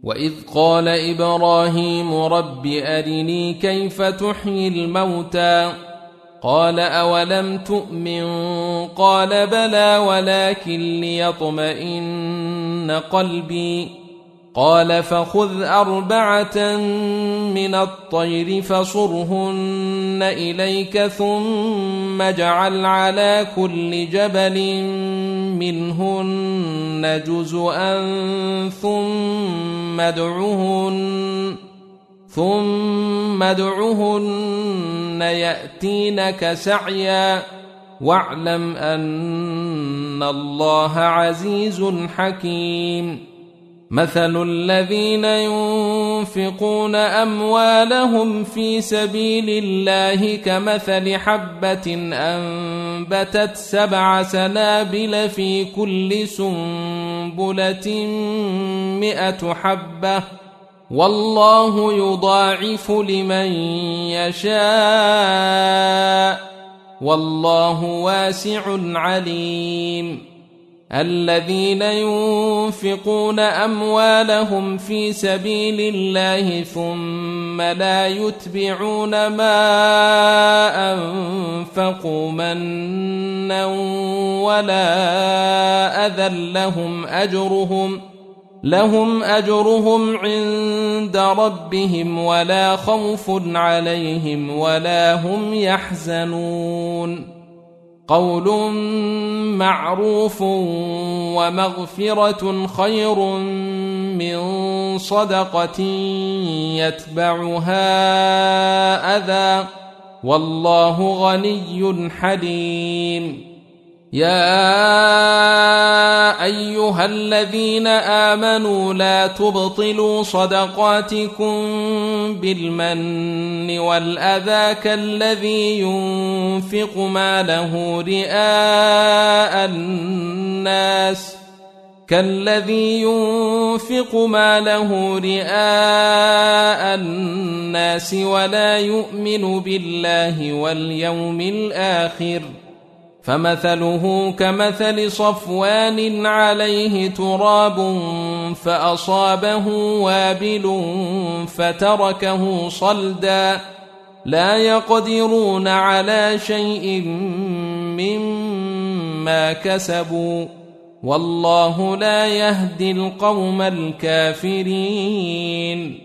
وإذ قال إبراهيم رب أرني كيف تحيي الموتى قال أولم تؤمن قال بلى ولكن ليطمئن قلبي قال فخذ 4 من الطير فصرهن إليك ثم اجعل على كل جبل منهن جزءا ثم ادعهن يأتينك سعيا واعلم أن الله عزيز حكيم مثل الذين ينفقون أموالهم في سبيل الله كمثل حبة أنبتت 7 سنابل في كل سنبلة 100 حبة والله يضاعف لمن يشاء والله واسع عليم الذين ينفقون أموالهم في سبيل الله ثم لا يتبعون ما أنفقوا منا ولا أذى لهم أجرهم عند ربهم ولا خوف عليهم ولا هم يحزنون قول معروف ومغفرة خير من صدقة يتبعها أذى والله غني حليم يا أيها الذين آمنوا لا تبطلوا صدقاتكم بالمن والأذى كالذي ينفق ماله رئاء الناس ولا يؤمن بالله واليوم الآخر فمثله كمثل صفوان عليه تراب فأصابه وابل فتركه صلدا لا يقدرون على شيء مما كسبوا والله لا يهدي القوم الكافرين